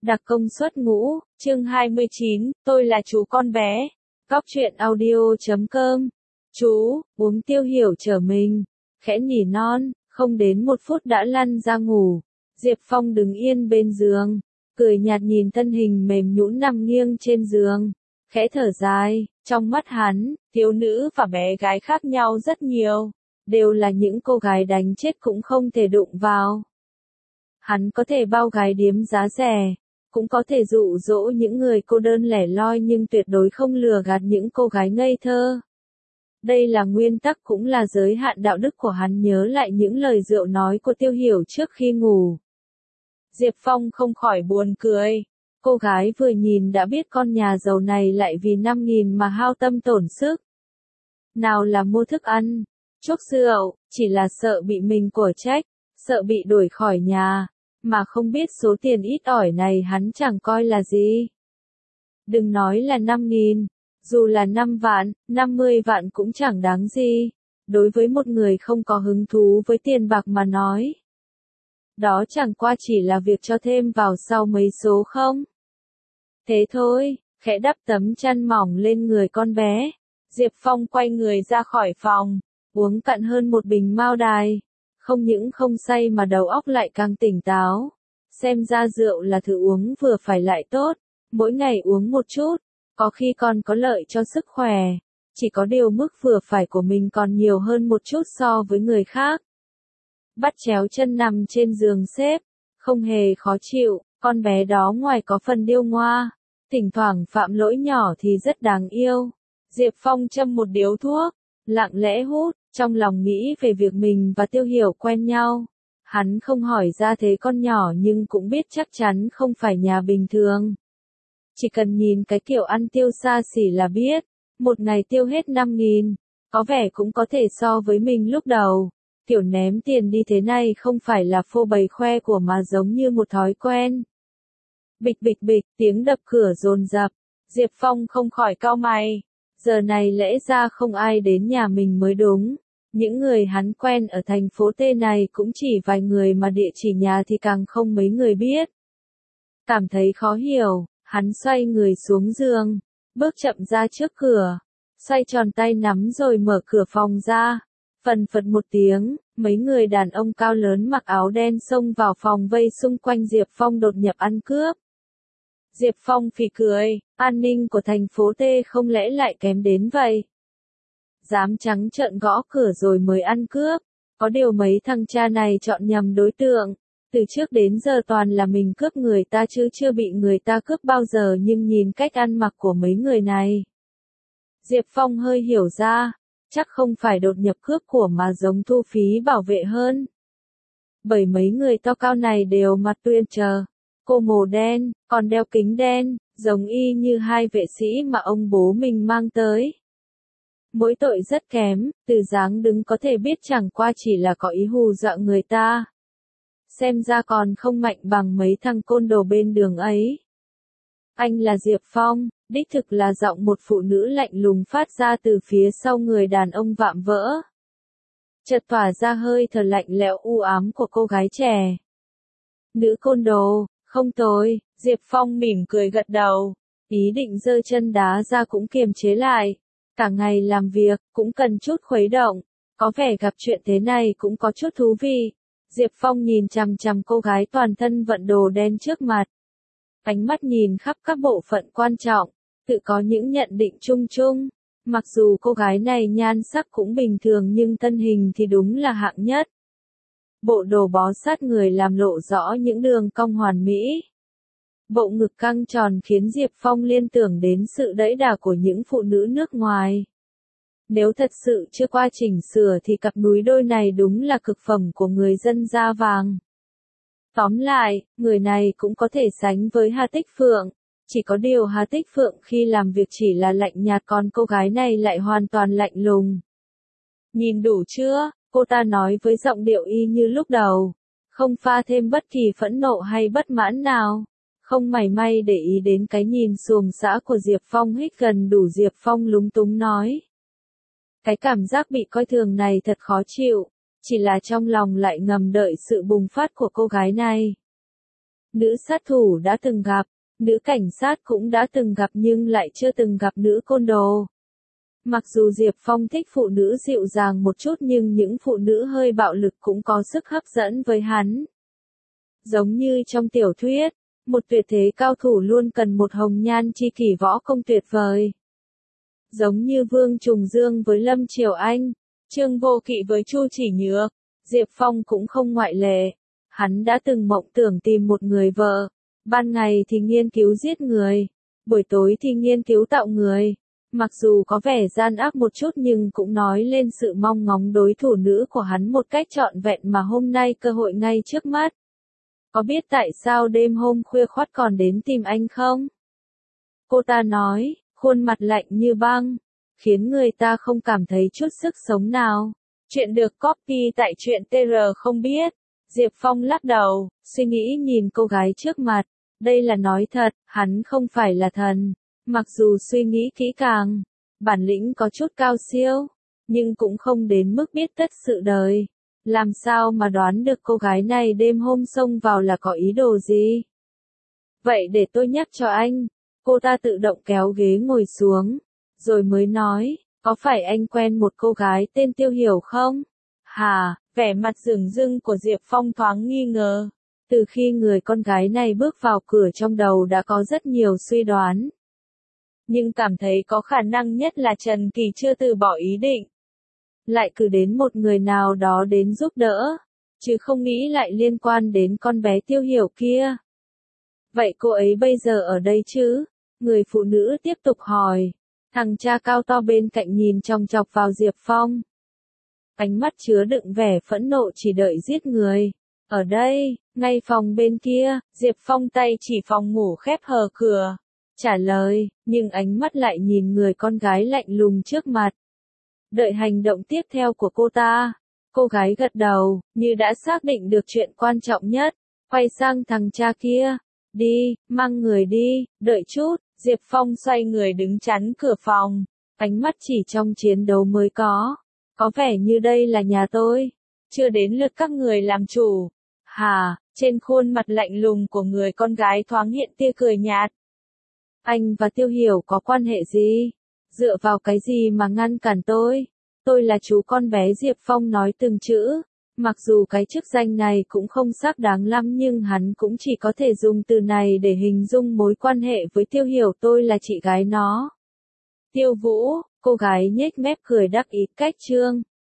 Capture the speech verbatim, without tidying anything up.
Đặc công suất ngũ, chương hai mươi chín, tôi là chú con bé. Cóc truyện audio chấm com. Chú, uống Tiêu Hiểu trở mình, khẽ nỉ non, không đến một phút đã lăn ra ngủ. Diệp Phong đứng yên bên giường, cười nhạt nhìn thân hình mềm nhũn nằm nghiêng trên giường, khẽ thở dài, trong mắt hắn, thiếu nữ và bé gái khác nhau rất nhiều, đều là những cô gái đánh chết cũng không thể đụng vào. Hắn có thể bao gái điếm giá rẻ, cũng có thể dụ dỗ những người cô đơn lẻ loi nhưng tuyệt đối không lừa gạt những cô gái ngây thơ. Đây là nguyên tắc cũng là giới hạn đạo đức của hắn. Nhớ lại những lời rượu nói của Tiêu Hiểu trước khi ngủ, Diệp Phong không khỏi buồn cười. Cô gái vừa nhìn đã biết con nhà giàu này lại vì năm nghìn mà hao tâm tổn sức. Nào là mua thức ăn, chuốc rượu, chỉ là sợ bị mình của trách, sợ bị đuổi khỏi nhà, mà không biết số tiền ít ỏi này hắn chẳng coi là gì. Đừng nói là năm nghìn, dù là năm vạn, năm mươi vạn cũng chẳng đáng gì. Đối với một người không có hứng thú với tiền bạc mà nói, đó chẳng qua chỉ là việc cho thêm vào sau mấy số không. Thế thôi, khẽ đắp tấm chăn mỏng lên người con bé, Diệp Phong quay người ra khỏi phòng, uống cạn hơn một bình mao đài. Không những không say mà đầu óc lại càng tỉnh táo. Xem ra rượu là thứ uống vừa phải lại tốt, mỗi ngày uống một chút, có khi còn có lợi cho sức khỏe. Chỉ có điều mức vừa phải của mình còn nhiều hơn một chút so với người khác. Bắt chéo chân nằm trên giường xếp, không hề khó chịu, con bé đó ngoài có phần điêu ngoa, thỉnh thoảng phạm lỗi nhỏ thì rất đáng yêu. Diệp Phong châm một điếu thuốc, lặng lẽ hút, trong lòng nghĩ về việc mình và Tiêu Hiểu quen nhau. Hắn không hỏi ra thế con nhỏ nhưng cũng biết chắc chắn không phải nhà bình thường. Chỉ cần nhìn cái kiểu ăn tiêu xa xỉ là biết, một ngày tiêu hết năm nghìn, có vẻ cũng có thể so với mình lúc đầu. Kiểu ném tiền đi thế này không phải là phô bày khoe của mà giống như một thói quen. Bịch bịch bịch, tiếng đập cửa dồn dập, Diệp Phong không khỏi cau mày. Giờ này lẽ ra không ai đến nhà mình mới đúng. Những người hắn quen ở thành phố T này cũng chỉ vài người mà địa chỉ nhà thì càng không mấy người biết. Cảm thấy khó hiểu, hắn xoay người xuống giường, bước chậm ra trước cửa, xoay tròn tay nắm rồi mở cửa phòng ra. Phần phật một tiếng, mấy người đàn ông cao lớn mặc áo đen xông vào phòng vây xung quanh Diệp Phong đột nhập ăn cướp. Diệp Phong phì cười, an ninh của thành phố T không lẽ lại kém đến vậy? Dám trắng trợn gõ cửa rồi mới ăn cướp, có điều mấy thằng cha này chọn nhầm đối tượng. Từ trước đến giờ toàn là mình cướp người ta chứ chưa bị người ta cướp bao giờ, nhưng nhìn cách ăn mặc của mấy người này, Diệp Phong hơi hiểu ra, chắc không phải đột nhập cướp của mà giống thu phí bảo vệ hơn. Bởi mấy người to cao này đều mặt tuyên trờ, cô màu đen, còn đeo kính đen, giống y như hai vệ sĩ mà ông bố mình mang tới. Mỗi tội rất kém, từ dáng đứng có thể biết chẳng qua chỉ là có ý hù dọa người ta. Xem ra còn không mạnh bằng mấy thằng côn đồ bên đường ấy. Anh là Diệp Phong, đích thực là giọng một phụ nữ lạnh lùng phát ra từ phía sau người đàn ông vạm vỡ. Chợt tỏa ra hơi thở lạnh lẽo u ám của cô gái trẻ. Nữ côn đồ, không tồi, Diệp Phong mỉm cười gật đầu, ý định giơ chân đá ra cũng kiềm chế lại. Cả ngày làm việc, cũng cần chút khuấy động, có vẻ gặp chuyện thế này cũng có chút thú vị. Diệp Phong nhìn chằm chằm cô gái toàn thân vận đồ đen trước mặt. Ánh mắt nhìn khắp các bộ phận quan trọng, tự có những nhận định chung chung. Mặc dù cô gái này nhan sắc cũng bình thường nhưng thân hình thì đúng là hạng nhất. Bộ đồ bó sát người làm lộ rõ những đường cong hoàn mỹ. Bộ ngực căng tròn khiến Diệp Phong liên tưởng đến sự đẫy đà của những phụ nữ nước ngoài. Nếu thật sự chưa qua chỉnh sửa thì cặp núi đôi này đúng là cực phẩm của người dân da vàng. Tóm lại, người này cũng có thể sánh với Hà Tích Phượng. Chỉ có điều Hà Tích Phượng khi làm việc chỉ là lạnh nhạt, còn cô gái này lại hoàn toàn lạnh lùng. Nhìn đủ chưa? Cô ta nói với giọng điệu y như lúc đầu. Không pha thêm bất kỳ phẫn nộ hay bất mãn nào. Không mảy may để ý đến cái nhìn xuồng xã của Diệp Phong hít gần đủ. Diệp Phong lúng túng nói. Cái cảm giác bị coi thường này thật khó chịu, chỉ là trong lòng lại ngầm đợi sự bùng phát của cô gái này. Nữ sát thủ đã từng gặp, nữ cảnh sát cũng đã từng gặp nhưng lại chưa từng gặp nữ côn đồ. Mặc dù Diệp Phong thích phụ nữ dịu dàng một chút nhưng những phụ nữ hơi bạo lực cũng có sức hấp dẫn với hắn. Giống như trong tiểu thuyết, một tuyệt thế cao thủ luôn cần một hồng nhan chi kỷ võ công tuyệt vời. Giống như Vương Trùng Dương với Lâm Triều Anh, Trương Vô Kỵ với Chu Chỉ Nhược, Diệp Phong cũng không ngoại lệ. Hắn đã từng mộng tưởng tìm một người vợ, ban ngày thì nghiên cứu giết người, buổi tối thì nghiên cứu tạo người. Mặc dù có vẻ gian ác một chút nhưng cũng nói lên sự mong ngóng đối thủ nữ của hắn một cách trọn vẹn mà hôm nay cơ hội ngay trước mắt. Có biết tại sao đêm hôm khuya khoắt còn đến tìm anh không? Cô ta nói, khuôn mặt lạnh như băng, khiến người ta không cảm thấy chút sức sống nào. Chuyện được copy tại truyện tê rờ không biết. Diệp Phong lắc đầu, suy nghĩ nhìn cô gái trước mặt. Đây là nói thật, hắn không phải là thần. Mặc dù suy nghĩ kỹ càng, bản lĩnh có chút cao siêu, nhưng cũng không đến mức biết tất sự đời. Làm sao mà đoán được cô gái này đêm hôm xông vào là có ý đồ gì? Vậy để tôi nhắc cho anh. Cô ta tự động kéo ghế ngồi xuống, rồi mới nói, có phải anh quen một cô gái tên Tiêu Hiểu không? Hà, vẻ mặt dửng dưng của Diệp Phong thoáng nghi ngờ. Từ khi người con gái này bước vào cửa trong đầu đã có rất nhiều suy đoán. Nhưng cảm thấy có khả năng nhất là Trần Kỳ chưa từ bỏ ý định. Lại cử đến một người nào đó đến giúp đỡ, chứ không nghĩ lại liên quan đến con bé Tiêu Hiểu kia. Vậy cô ấy bây giờ ở đây chứ? Người phụ nữ tiếp tục hỏi. Thằng cha cao to bên cạnh nhìn chòng chọc vào Diệp Phong. Ánh mắt chứa đựng vẻ phẫn nộ chỉ đợi giết người. Ở đây, ngay phòng bên kia, Diệp Phong tay chỉ phòng ngủ khép hờ cửa. Trả lời, nhưng ánh mắt lại nhìn người con gái lạnh lùng trước mặt. Đợi hành động tiếp theo của cô ta. Cô gái gật đầu, như đã xác định được chuyện quan trọng nhất. Quay sang thằng cha kia. Đi, mang người đi, đợi chút. Diệp Phong xoay người đứng chắn cửa phòng. Ánh mắt chỉ trong chiến đấu mới có. Có vẻ như đây là nhà tôi. Chưa đến lượt các người làm chủ. Hà, trên khuôn mặt lạnh lùng của người con gái thoáng hiện tia cười nhạt. Anh và Tiêu Hiểu có quan hệ gì? Dựa vào cái gì mà ngăn cản tôi? Tôi là chú con bé. Diệp Phong nói từng chữ. Mặc dù cái chức danh này cũng không xác đáng lắm nhưng hắn cũng chỉ có thể dùng từ này để hình dung mối quan hệ với Tiêu Hiểu. Tôi là chị gái nó. Tiêu Vũ, cô gái nhếch mép cười đắc ý cách trương.